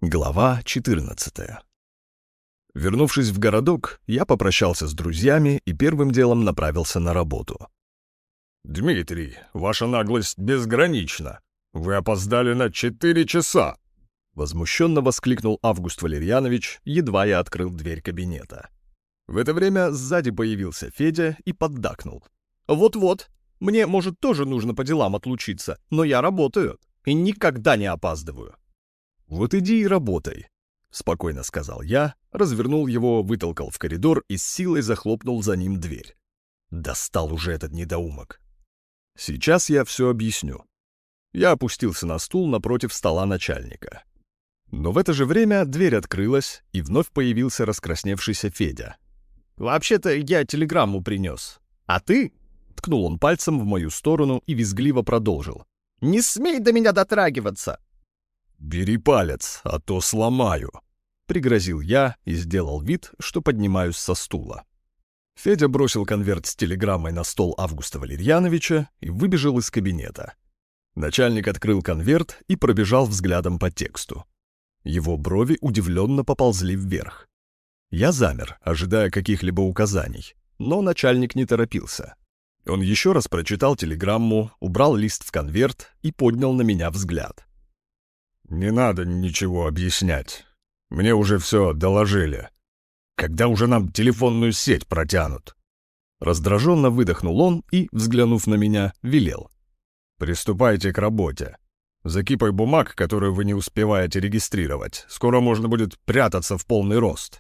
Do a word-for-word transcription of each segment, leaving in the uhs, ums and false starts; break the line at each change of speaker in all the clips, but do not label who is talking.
Глава четырнадцатая. Вернувшись в городок, я попрощался с друзьями и первым делом направился на работу.
«Дмитрий, ваша наглость безгранична. Вы опоздали на четыре часа!»
Возмущенно воскликнул Август Валерьянович, едва я открыл дверь кабинета. В это время сзади появился Федя и поддакнул. «Вот-вот, мне, может, тоже нужно по делам отлучиться, но я работаю и никогда не опаздываю». «Вот иди и работай», — спокойно сказал я, развернул его, вытолкал в коридор и с силой захлопнул за ним дверь. Достал уже этот недоумок. Сейчас я все объясню. Я опустился на стул напротив стола начальника. Но в это же время дверь открылась, и вновь появился раскрасневшийся Федя. «Вообще-то я телеграмму принес. А ты?» — ткнул он пальцем в мою сторону и визгливо продолжил. «Не смей до меня дотрагиваться!» «Бери палец, а то сломаю», — пригрозил я и сделал вид, что поднимаюсь со стула. Федя бросил конверт с телеграммой на стол Августа Валерьяновича и выбежал из кабинета. Начальник открыл конверт и пробежал взглядом по тексту. Его брови удивленно поползли вверх. Я замер, ожидая каких-либо указаний, но начальник не торопился. Он еще раз прочитал телеграмму, убрал лист в конверт и поднял на меня взгляд.
«Не надо ничего объяснять. Мне уже все доложили. Когда уже нам телефонную сеть протянут?»
Раздраженно выдохнул он и, взглянув на меня, велел.
«Приступайте к работе. За кипой бумаг, которую вы не успеваете регистрировать, скоро можно будет прятаться в полный рост».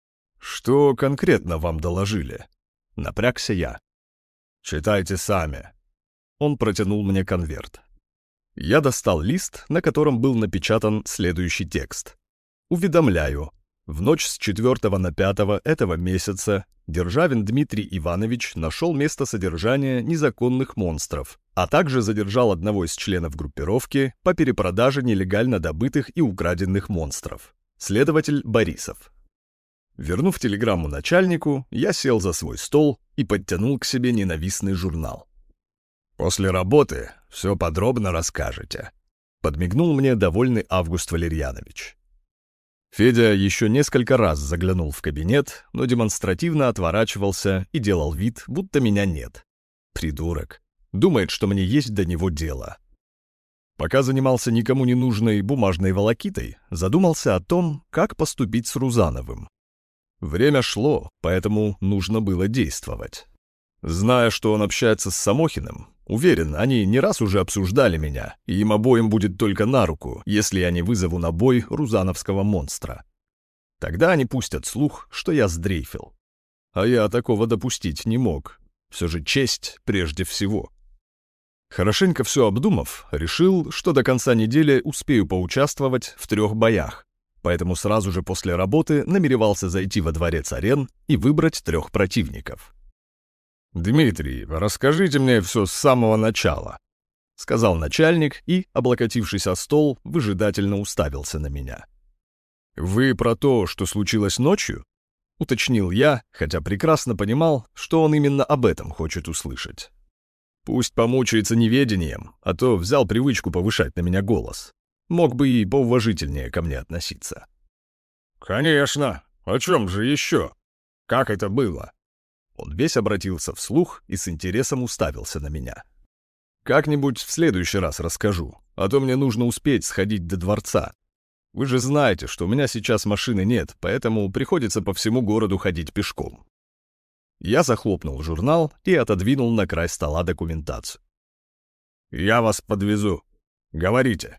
«Что конкретно вам доложили?» Напрягся я.
«Читайте сами».
Он протянул мне конверт. Я достал лист, на котором был напечатан следующий текст. «Уведомляю. В ночь с четвёртого на пятое этого месяца Державин Дмитрий Иванович нашел место содержания незаконных монстров, а также задержал одного из членов группировки по перепродаже нелегально добытых и украденных монстров. Следователь Борисов». Вернув телеграмму начальнику, я сел за свой стол и подтянул к себе ненавистный журнал.
«После работы все подробно расскажете», — подмигнул мне довольный Август Валерьянович.
Федя еще несколько раз заглянул в кабинет, но демонстративно отворачивался и делал вид, будто меня нет. Придурок. Думает, что мне есть до него дело. Пока занимался никому не нужной бумажной волокитой, задумался о том, как поступить с Рузановым. Время шло, поэтому нужно было действовать. Зная, что он общается с Самохиным, уверен, они не раз уже обсуждали меня, и им обоим будет только на руку, если я не вызову на бой рузановского монстра. Тогда они пустят слух, что я сдрейфил. А я такого допустить не мог. Все же честь прежде всего. Хорошенько все обдумав, решил, что до конца недели успею поучаствовать в трех боях, поэтому сразу же после работы намеревался зайти во дворец арен и выбрать трех противников.
«Дмитрий, расскажите мне все с самого начала», — сказал начальник и, облокотившись о стол, выжидательно уставился на меня.
«Вы про то, что случилось ночью?» — уточнил я, хотя прекрасно понимал, что он именно об этом хочет услышать. Пусть помучается неведением, а то взял привычку повышать на меня голос. Мог бы и поуважительнее ко мне относиться.
«Конечно. О чем же еще? Как это было?»
Он весь обратился вслух и с интересом уставился на меня. «Как-нибудь в следующий раз расскажу, а то мне нужно успеть сходить до дворца. Вы же знаете, что у меня сейчас машины нет, поэтому приходится по всему городу ходить пешком». Я захлопнул журнал и отодвинул на край стола документацию.
«Я вас подвезу. Говорите».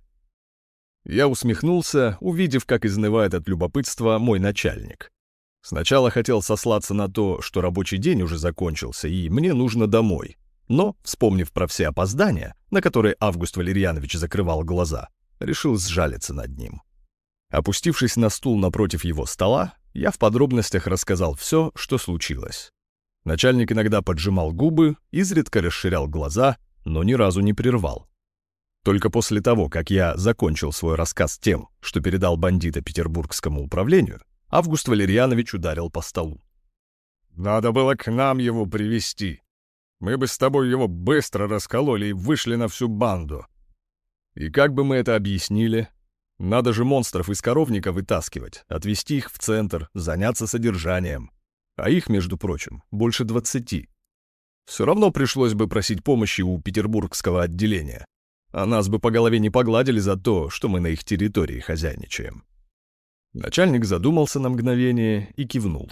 Я усмехнулся, увидев, как изнывает от любопытства мой начальник. Сначала хотел сослаться на то, что рабочий день уже закончился и мне нужно домой. Но, вспомнив про все опоздания, на которые Август Валерьянович закрывал глаза, решил сжалиться над ним. Опустившись на стул напротив его стола, я в подробностях рассказал все, что случилось. Начальник иногда поджимал губы, изредка расширял глаза, но ни разу не прервал. Только после того, как я закончил свой рассказ тем, что передал бандита Петербургскому управлению, Август Валерьянович ударил по столу.
«Надо было к нам его привести. Мы бы с тобой его быстро раскололи и вышли на всю банду».
«И как бы мы это объяснили?» Надо же монстров из коровника вытаскивать, отвезти их в центр, заняться содержанием. А их, между прочим, больше двадцати. Все равно пришлось бы просить помощи у петербургского отделения. А нас бы по голове не погладили за то, что мы на их территории хозяйничаем. Начальник задумался на мгновение и кивнул.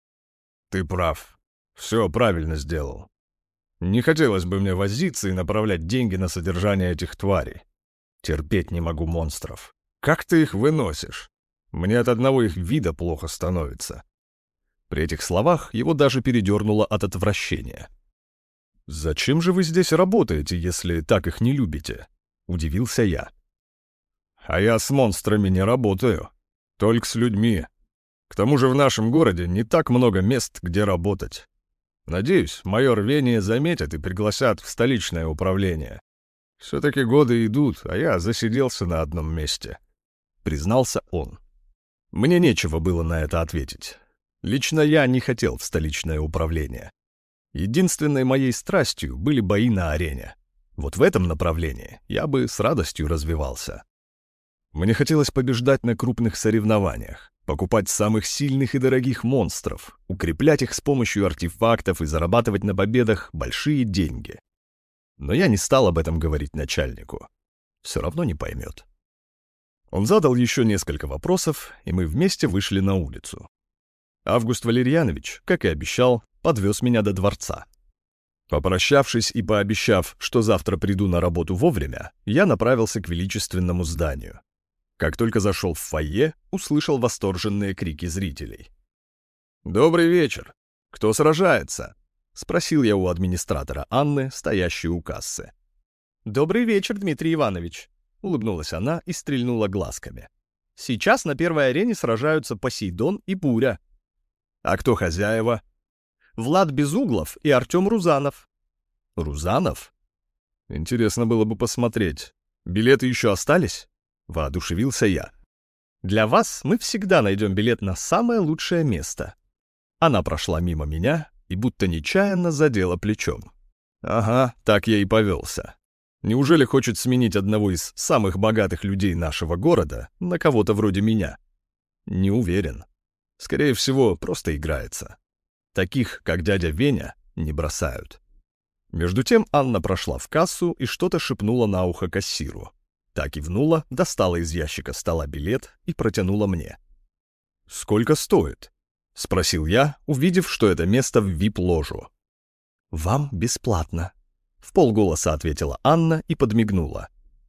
«Ты прав. Все правильно сделал. Не хотелось бы мне возиться и направлять деньги на содержание этих тварей. Терпеть не могу монстров. Как ты их выносишь? Мне от одного их вида плохо становится». При этих словах его даже передернуло от отвращения. «Зачем же вы здесь работаете, если так их не любите?» — удивился я. «А я с монстрами не работаю. Только с людьми. К тому же в нашем городе не так много мест, где работать. Надеюсь, мое рвение заметят и пригласят в столичное управление. Все-таки годы идут, а я засиделся на одном месте», — признался он. Мне нечего было на это ответить. Лично я не хотел в столичное управление. Единственной моей страстью были бои на арене. Вот в этом направлении я бы с радостью развивался. Мне хотелось побеждать на крупных соревнованиях, покупать самых сильных и дорогих монстров, укреплять их с помощью артефактов и зарабатывать на победах большие деньги. Но я не стал об этом говорить начальнику. Все равно не поймет. Он задал еще несколько вопросов, и мы вместе вышли на улицу. Август Валерьянович, как и обещал, подвез меня до дворца. Попрощавшись и пообещав, что завтра приду на работу вовремя, я направился к величественному зданию. Как только зашел в фойе, услышал восторженные крики зрителей. «Добрый вечер! Кто сражается?» — спросил я у администратора Анны, стоящей у кассы. «Добрый вечер, Дмитрий Иванович!» — улыбнулась она и стрельнула глазками. «Сейчас на первой арене сражаются Посейдон и Буря». «А кто хозяева?» «Влад Безуглов и Артем Рузанов». «Рузанов? Интересно было бы посмотреть. Билеты еще остались?» — воодушевился я. «Для вас мы всегда найдем билет на самое лучшее место». Она прошла мимо меня и будто нечаянно задела плечом. «Ага, так я и повелся. Неужели хочет сменить одного из самых богатых людей нашего города на кого-то вроде меня? Не уверен. Скорее всего, просто играется. Таких, как дядя Веня, не бросают». Между тем Анна прошла в кассу и что-то шепнула на ухо кассиру. Та кивнула, достала из ящика стола билет и протянула мне. «Сколько стоит?» — спросил я, увидев, что это место в ви ай пи-ложу. «Вам бесплатно», — вполголоса ответила Анна и подмигнула.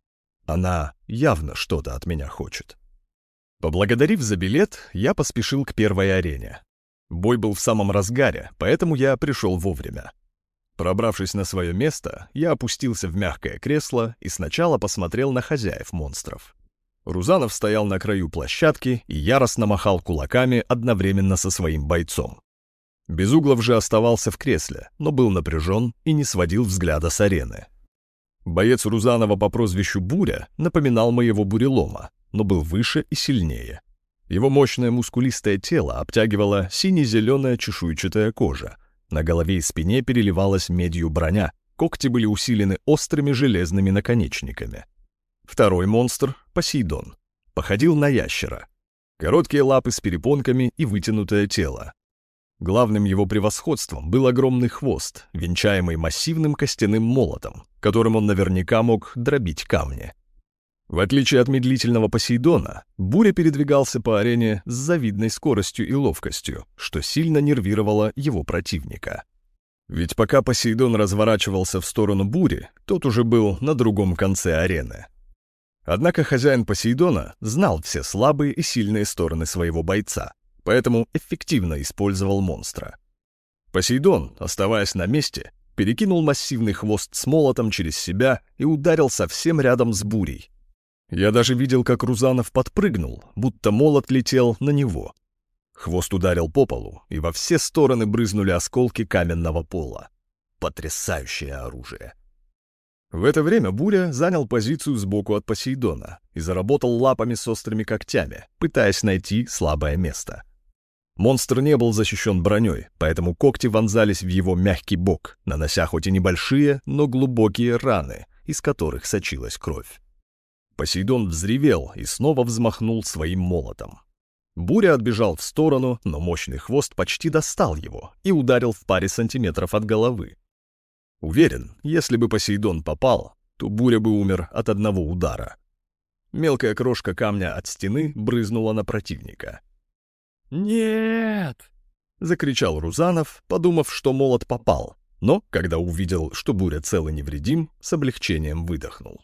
Она явно что-то от меня хочет. Поблагодарив за билет, я поспешил к первой арене. Бой был в самом разгаре, поэтому я пришел вовремя. Пробравшись на свое место, я опустился в мягкое кресло и сначала посмотрел на хозяев монстров. Рузанов стоял на краю площадки и яростно махал кулаками одновременно со своим бойцом. Безуглов же оставался в кресле, но был напряжен и не сводил взгляда с арены. Боец Рузанова по прозвищу Буря напоминал моего бурелома, но был выше и сильнее. Его мощное мускулистое тело обтягивала сине-зеленая чешуйчатая кожа. На голове и спине переливалась медью броня, когти были усилены острыми железными наконечниками. Второй монстр, Посейдон, походил на ящера. Короткие лапы с перепонками и вытянутое тело. Главным его превосходством был огромный хвост, венчаемый массивным костяным молотом, которым он наверняка мог дробить камни. В отличие от медлительного Посейдона, Буря передвигался по арене с завидной скоростью и ловкостью, что сильно нервировало его противника. Ведь пока Посейдон разворачивался в сторону Бури, тот уже был на другом конце арены. Однако хозяин Посейдона знал все слабые и сильные стороны своего бойца, поэтому эффективно использовал монстра. Посейдон, оставаясь на месте, перекинул массивный хвост с молотом через себя и ударил совсем рядом с Бурей. Я даже видел, как Рузанов подпрыгнул, будто молот летел на него. Хвост ударил по полу, и во все стороны брызнули осколки каменного пола. Потрясающее оружие. В это время Буря занял позицию сбоку от Посейдона и заработал лапами с острыми когтями, пытаясь найти слабое место. Монстр не был защищен броней, поэтому когти вонзались в его мягкий бок, нанося хоть и небольшие, но глубокие раны, из которых сочилась кровь. Посейдон взревел и снова взмахнул своим молотом. Буря отбежал в сторону, но мощный хвост почти достал его и ударил в паре сантиметров от головы. Уверен, если бы Посейдон попал, то Буря бы умер от одного удара. Мелкая крошка камня от стены брызнула на противника. «Нет!» — закричал Рузанов, подумав, что молот попал, но, когда увидел, что Буря цел и невредим, с облегчением выдохнул.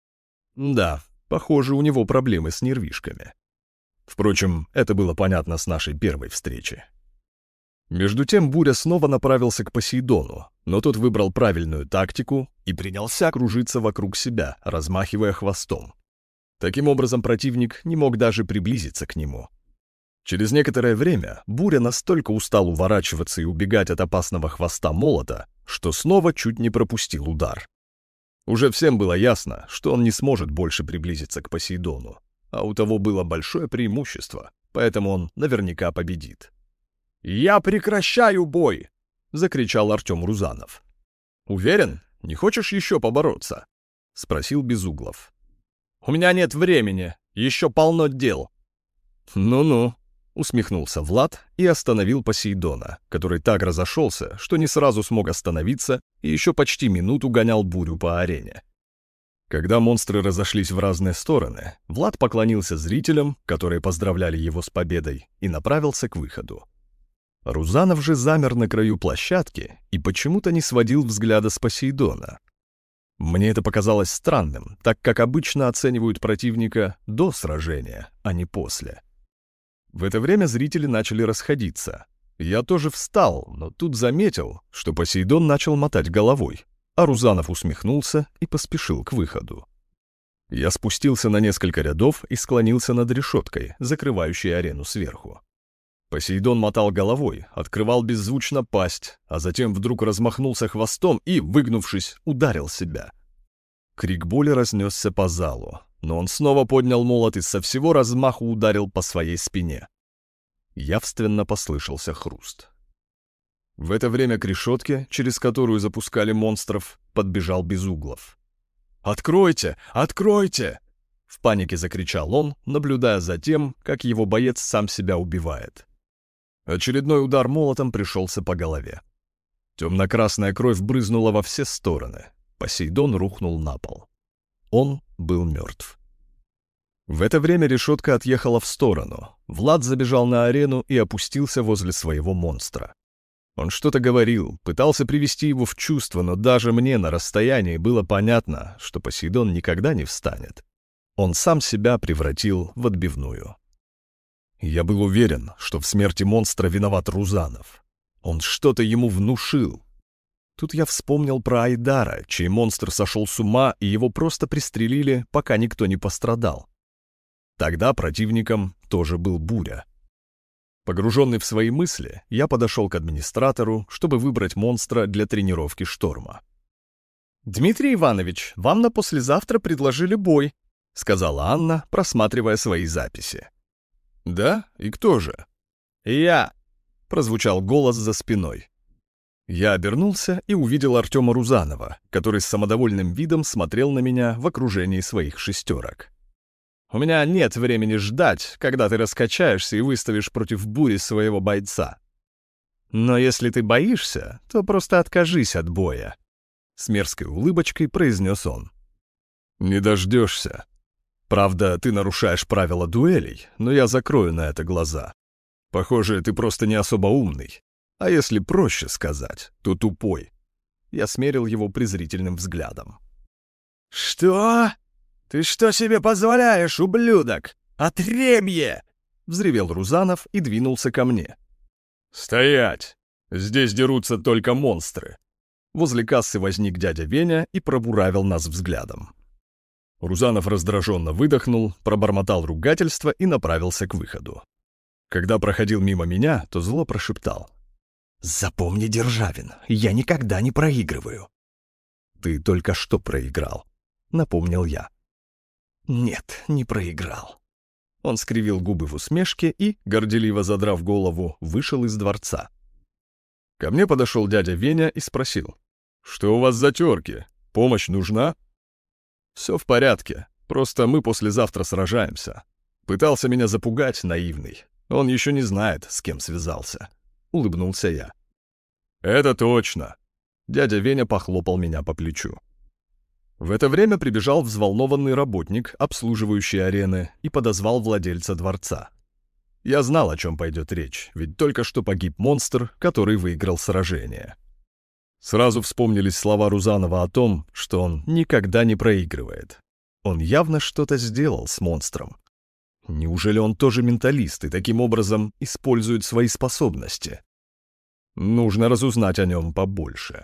Да, похоже, у него проблемы с нервишками. Впрочем, это было понятно с нашей первой встречи. Между тем Буря снова направился к Посейдону, но тот выбрал правильную тактику и принялся кружиться вокруг себя, размахивая хвостом. Таким образом, противник не мог даже приблизиться к нему. Через некоторое время Буря настолько устал уворачиваться и убегать от опасного хвоста молота, что снова чуть не пропустил удар. Уже всем было ясно, что он не сможет больше приблизиться к Посейдону, а у того было большое преимущество, поэтому он наверняка победит. «Я прекращаю бой!» — закричал Артем Рузанов. «Уверен, не хочешь еще побороться?» — спросил Безуглов. «У меня нет времени, еще полно дел». «Ну-ну», — усмехнулся Влад и остановил Посейдона, который так разошелся, что не сразу смог остановиться и еще почти минуту гонял Бурю по арене. Когда монстры разошлись в разные стороны, Влад поклонился зрителям, которые поздравляли его с победой, и направился к выходу. Рузанов же замер на краю площадки и почему-то не сводил взгляда с Посейдона. Мне это показалось странным, так как обычно оценивают противника до сражения, а не после. В это время зрители начали расходиться. Я тоже встал, но тут заметил, что Посейдон начал мотать головой, а Рузанов усмехнулся и поспешил к выходу. Я спустился на несколько рядов и склонился над решеткой, закрывающей арену сверху. Посейдон мотал головой, открывал беззвучно пасть, а затем вдруг размахнулся хвостом и, выгнувшись, ударил себя. Крик боли разнесся по залу, но он снова поднял молот и со всего размаху ударил по своей спине. Явственно послышался хруст. В это время к решетке, через которую запускали монстров, подбежал Безуглов. «Откройте! Откройте!» — в панике закричал он, наблюдая за тем, как его боец сам себя убивает. Очередной удар молотом пришелся по голове. Темно-красная кровь брызнула во все стороны. Посейдон рухнул на пол. Он был мертв. В это время решетка отъехала в сторону. Влад забежал на арену и опустился возле своего монстра. Он что-то говорил, пытался привести его в чувство, но даже мне на расстоянии было понятно, что Посейдон никогда не встанет. Он сам себя превратил в отбивную. Я был уверен, что в смерти монстра виноват Рузанов. Он что-то ему внушил. Тут я вспомнил про Айдара, чей монстр сошел с ума, и его просто пристрелили, пока никто не пострадал. Тогда противником тоже был Буря. Погруженный в свои мысли, я подошел к администратору, чтобы выбрать монстра для тренировки шторма. «Дмитрий Иванович, вам на послезавтра предложили бой», — сказала Анна, просматривая свои записи. «Да? И кто же?» «Я!» — прозвучал голос за спиной. Я обернулся и увидел Артема Рузанова, который с самодовольным видом смотрел на меня в окружении своих шестерок. «У меня нет времени ждать, когда ты раскачаешься и выставишь против Бури своего бойца. Но если ты боишься, то просто откажись от боя», — с мерзкой улыбочкой произнес он. «Не дождешься. Правда, ты нарушаешь правила дуэлей, но я закрою на это глаза. Похоже, ты просто не особо умный. А если проще сказать, то тупой». Я смерил его презрительным взглядом. «Что? Ты что себе позволяешь, ублюдок? Отребье!» — взревел Рузанов и двинулся ко мне. «Стоять! Здесь дерутся только монстры». Возле кассы возник дядя Веня и пробуравил нас взглядом. Рузанов раздраженно выдохнул, пробормотал ругательство и направился к выходу. Когда проходил мимо меня, то зло прошептал: «Запомни, Державин, я никогда не проигрываю». «Ты только что проиграл», — напомнил я. «Нет, не проиграл». Он скривил губы в усмешке и, горделиво задрав голову, вышел из дворца. Ко мне подошел дядя Веня и спросил: «Что у вас за терки? Помощь нужна?» «Все в порядке», Просто мы послезавтра сражаемся. Пытался меня запугать, наивный. Он еще не знает, с кем связался. Улыбнулся я. Это точно. Дядя Веня похлопал меня по плечу. В это время прибежал взволнованный работник, обслуживающий арены, и подозвал владельца дворца. Я знал, о чем пойдет речь, ведь только что погиб монстр, который выиграл сражение. Сразу вспомнились слова Рузанова о том, что он никогда не проигрывает. Он явно что-то сделал с монстром. Неужели он тоже менталист и таким образом использует свои способности? Нужно разузнать о нем побольше.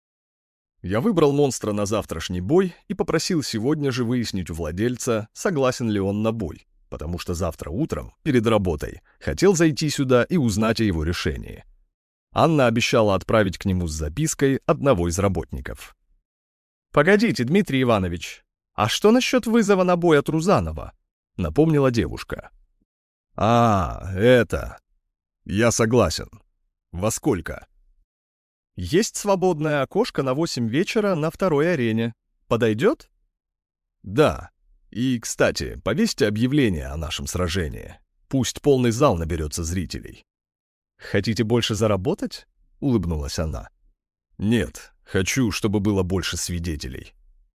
Я выбрал монстра на завтрашний бой и попросил сегодня же выяснить у владельца, согласен ли он на бой, потому что завтра утром, перед работой, хотел зайти сюда и узнать о его решении. Анна обещала отправить к нему с запиской одного из работников. «Погодите, Дмитрий Иванович, а что насчет вызова на бой от Рузанова?» — напомнила девушка. «А, это... Я согласен. Во сколько?» «Есть свободное окошко на восемь вечера на второй арене. Подойдет?» «Да. И, кстати, повесьте объявление о нашем сражении. Пусть полный зал наберется зрителей». «Хотите больше заработать?» — улыбнулась она. «Нет, хочу, чтобы было больше свидетелей».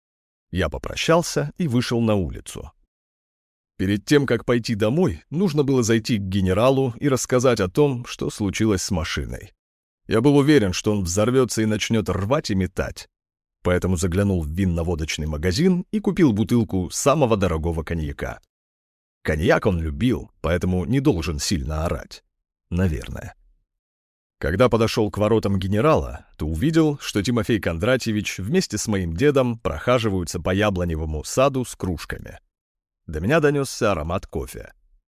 Я попрощался и вышел на улицу. Перед тем, как пойти домой, нужно было зайти к генералу и рассказать о том, что случилось с машиной. Я был уверен, что он взорвется и начнет рвать и метать. Поэтому заглянул в винно-водочный магазин и купил бутылку самого дорогого коньяка. Коньяк он любил, поэтому не должен сильно орать. Наверное. Когда подошел к воротам генерала, то увидел, что Тимофей Кондратьевич вместе с моим дедом прохаживаются по яблоневому саду с кружками. До меня донесся аромат кофе.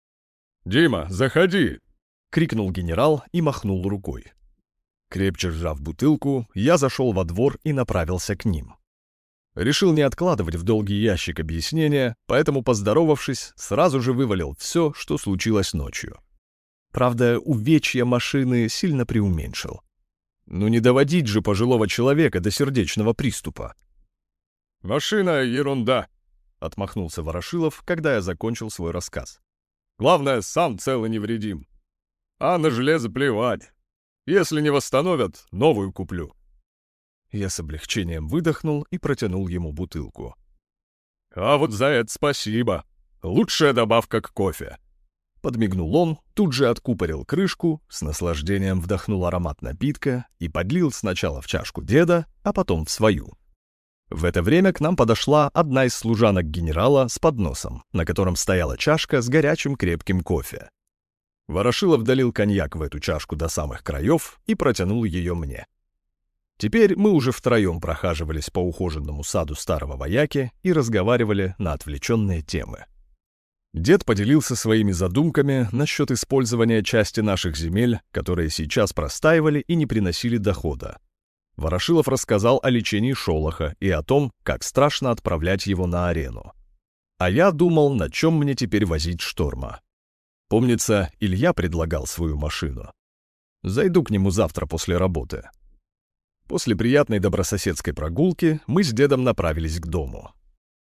«Дима, заходи!» — крикнул генерал и махнул рукой. Крепче сжав бутылку, я зашел во двор и направился к ним. Решил не откладывать в долгий ящик объяснения, поэтому, поздоровавшись, сразу же вывалил все, что случилось ночью. Правда, увечья машины сильно преуменьшил. Ну не доводить же пожилого человека до сердечного приступа. «Машина — ерунда», — отмахнулся Ворошилов, когда я закончил свой рассказ. «Главное, сам цел и невредим. А на железо плевать. Если не восстановят, новую куплю». Я с облегчением выдохнул и протянул ему бутылку. «А вот за это спасибо. Лучшая добавка к кофе». Подмигнул он, тут же откупорил крышку, с наслаждением вдохнул аромат напитка и подлил сначала в чашку деда, а потом в свою. В это время к нам подошла одна из служанок генерала с подносом, на котором стояла чашка с горячим крепким кофе. Ворошилов долил коньяк в эту чашку до самых краев и протянул ее мне. Теперь мы уже втроем прохаживались по ухоженному саду старого вояки и разговаривали на отвлеченные темы. Дед поделился своими задумками насчет использования части наших земель, которые сейчас простаивали и не приносили дохода. Ворошилов рассказал о лечении Шолоха и о том, как страшно отправлять его на арену. А я думал, на чем мне теперь возить Шторма. Помнится, Илья предлагал свою машину. Зайду к нему завтра после работы. После приятной добрососедской прогулки мы с дедом направились к дому.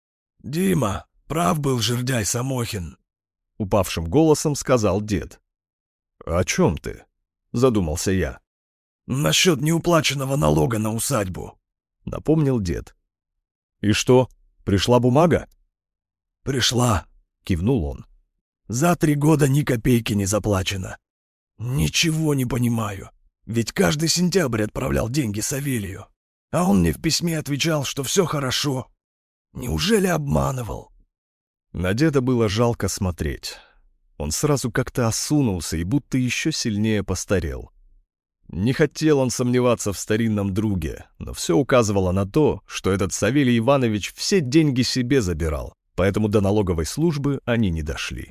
«Дима, прав был жердяй Самохин»,
— упавшим голосом сказал дед. «О чем ты?» — задумался я.
«Насчет неуплаченного налога на усадьбу»,
— напомнил дед. «И что, пришла бумага?»
«Пришла», — кивнул он. «За три года ни копейки не заплачено. Ничего не понимаю, ведь каждый сентябрь отправлял деньги Савелию, а он мне в письме отвечал, что все хорошо. Неужели обманывал?»
На деда было жалко смотреть. Он сразу как-то осунулся и будто еще сильнее постарел. Не хотел он сомневаться в старинном друге, но все указывало на то, что этот Савелий Иванович все деньги себе забирал, поэтому до налоговой службы они не дошли.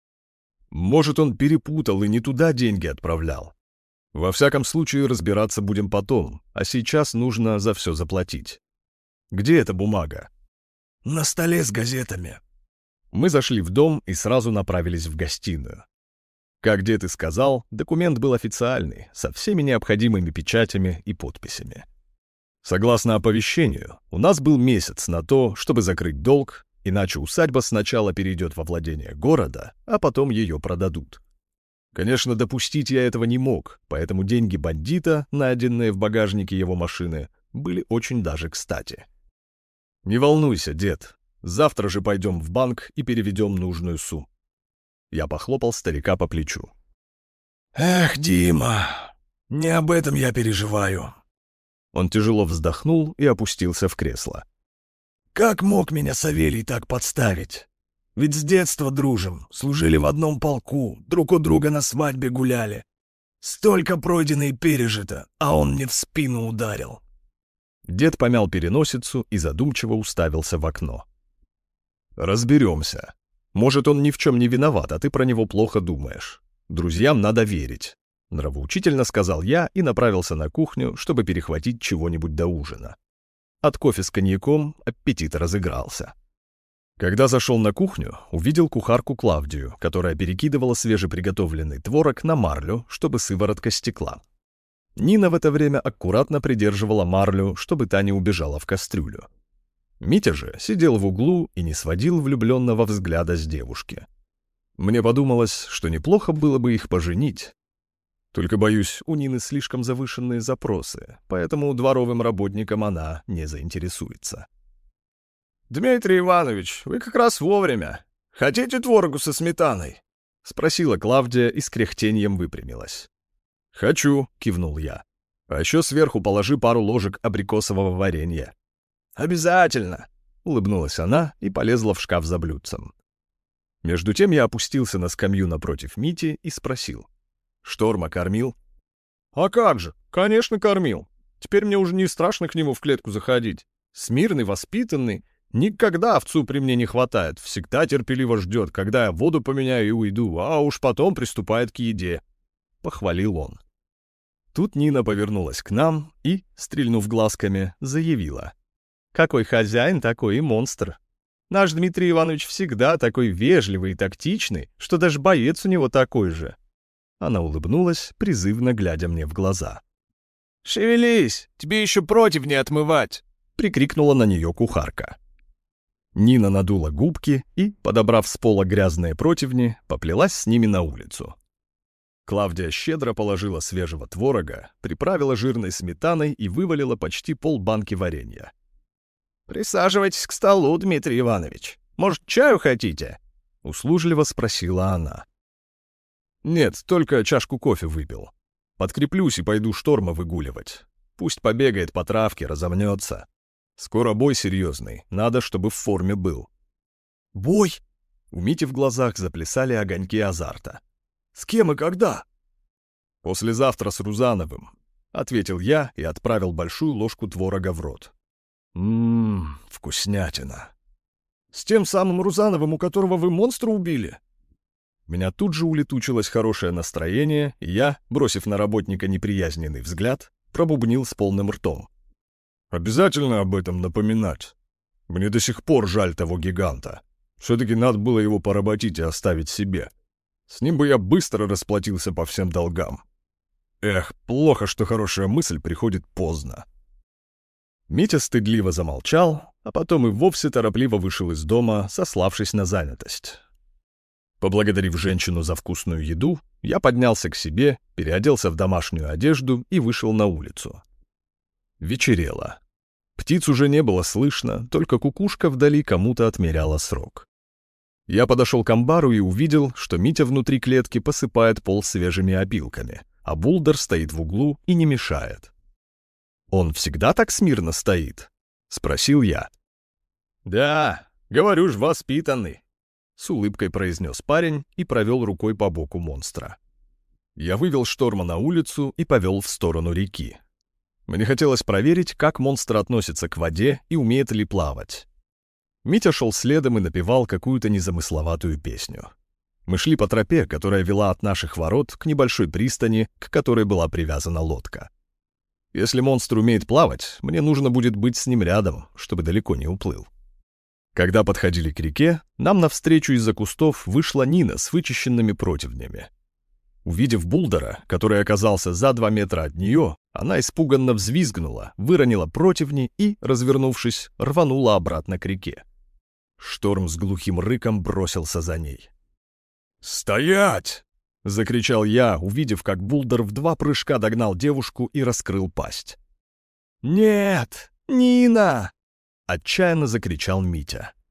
Может, он перепутал и не туда деньги отправлял. Во всяком случае, разбираться будем потом, а сейчас нужно за все заплатить. Где эта бумага?
На столе с газетами.
Мы зашли в дом и сразу направились в гостиную. Как дед и сказал, документ был официальный, со всеми необходимыми печатями и подписями. Согласно оповещению, у нас был месяц на то, чтобы закрыть долг, Иначе усадьба сначала перейдет во владение города, а потом ее продадут. Конечно, допустить я этого не мог, поэтому деньги бандита, найденные в багажнике его машины, были очень даже кстати. «Не волнуйся, дед. Завтра же пойдем в банк и переведем нужную сумму». Я похлопал старика по плечу.
«Эх, Дима, не об этом я переживаю».
Он тяжело вздохнул и опустился в кресло.
«Как мог меня Савелий так подставить? Ведь с детства дружим, служили в одном полку, друг у друга на свадьбе гуляли. Столько пройдено и пережито, а он мне в спину ударил».
Дед помял переносицу и задумчиво уставился в окно. «Разберемся. Может, он ни в чем не виноват, а ты про него плохо думаешь. Друзьям надо верить», — нравоучительно сказал я и направился на кухню, чтобы перехватить чего-нибудь до ужина. От кофе с коньяком аппетит разыгрался. Когда зашел на кухню, увидел кухарку Клавдию, которая перекидывала свежеприготовленный творог на марлю, чтобы сыворотка стекла. Нина в это время аккуратно придерживала марлю, чтобы та не убежала в кастрюлю. Митя же сидел в углу и не сводил влюбленного взгляда с девушки. Мне подумалось, что неплохо было бы их поженить. Только, боюсь, у Нины слишком завышенные запросы, поэтому дворовым работникам она не заинтересуется.
«Дмитрий Иванович, вы как раз вовремя. Хотите творогу со сметаной?»
— спросила Клавдия и с кряхтением выпрямилась. «Хочу», — кивнул я. «А еще сверху положи пару ложек абрикосового варенья».
«Обязательно»,
— улыбнулась она и полезла в шкаф за блюдцем. Между тем я опустился на скамью напротив Мити и спросил. «Шторма кормил?»
«А как же, конечно, кормил. Теперь мне уже не страшно к нему в клетку заходить. Смирный, воспитанный. Никогда овцу при мне не хватает, всегда терпеливо ждет, когда я воду поменяю и уйду, а уж потом приступает к еде», — похвалил он.
Тут Нина повернулась к нам и, стрельнув глазками, заявила. «Какой хозяин, такой и монстр. Наш Дмитрий Иванович всегда такой вежливый и тактичный, что даже боец у него такой же». Она улыбнулась, призывно глядя мне в глаза.
«Шевелись, тебе еще противни отмывать!»
— прикрикнула на нее кухарка. Нина надула губки и, подобрав с пола грязные противни, поплелась с ними на улицу. Клавдия щедро положила свежего творога, приправила жирной сметаной и вывалила почти полбанки варенья.
«Присаживайтесь к столу, Дмитрий Иванович. Может, чаю хотите?»
— услужливо спросила она. «Нет, только чашку кофе выпил. Подкреплюсь и пойду Шторма выгуливать. Пусть побегает по травке, разомнется. Скоро бой серьезный, надо, чтобы в форме был».
«Бой?»
У Мити в глазах заплясали огоньки азарта.
«С кем и когда?»
«Послезавтра с Рузановым», — ответил я и отправил большую ложку творога в рот.
«Ммм, вкуснятина».
«С тем самым Рузановым, у которого вы монстра убили?»
Меня тут же улетучилось хорошее настроение, и я, бросив на работника неприязненный взгляд, пробубнил с полным ртом.
«Обязательно об этом напоминать. Мне до сих пор жаль того гиганта. Все-таки надо было его поработить и оставить себе. С ним бы я быстро расплатился по всем долгам. Эх, плохо, что хорошая мысль приходит поздно».
Митя стыдливо замолчал, а потом и вовсе торопливо вышел из дома, сославшись на занятость. Поблагодарив женщину за вкусную еду, я поднялся к себе, переоделся в домашнюю одежду и вышел на улицу. Вечерело. Птиц уже не было слышно, только кукушка вдали кому-то отмеряла срок. Я подошел к амбару и увидел, что Митя внутри клетки посыпает пол свежими опилками, а Булдер стоит в углу и не мешает. «Он всегда так смирно стоит?» — спросил я.
«Да, говорю ж, воспитанный»,
— с улыбкой произнес парень и провел рукой по боку монстра. Я вывел Шторма на улицу и повел в сторону реки. Мне хотелось проверить, как монстр относится к воде и умеет ли плавать. Митя шел следом и напевал какую-то незамысловатую песню. Мы шли по тропе, которая вела от наших ворот к небольшой пристани, к которой была привязана лодка. Если монстр умеет плавать, мне нужно будет быть с ним рядом, чтобы далеко не уплыл. Когда подходили к реке, нам навстречу из-за кустов вышла Нина с вычищенными противнями. Увидев Булдера, который оказался за два метра от нее, она испуганно взвизгнула, выронила противни и, развернувшись, рванула обратно к реке. Шторм с глухим рыком бросился за ней.
«Стоять!»
— закричал я, увидев, как Булдер в два прыжка догнал девушку и раскрыл пасть.
«Нет, Нина!»
— отчаянно закричал Митя.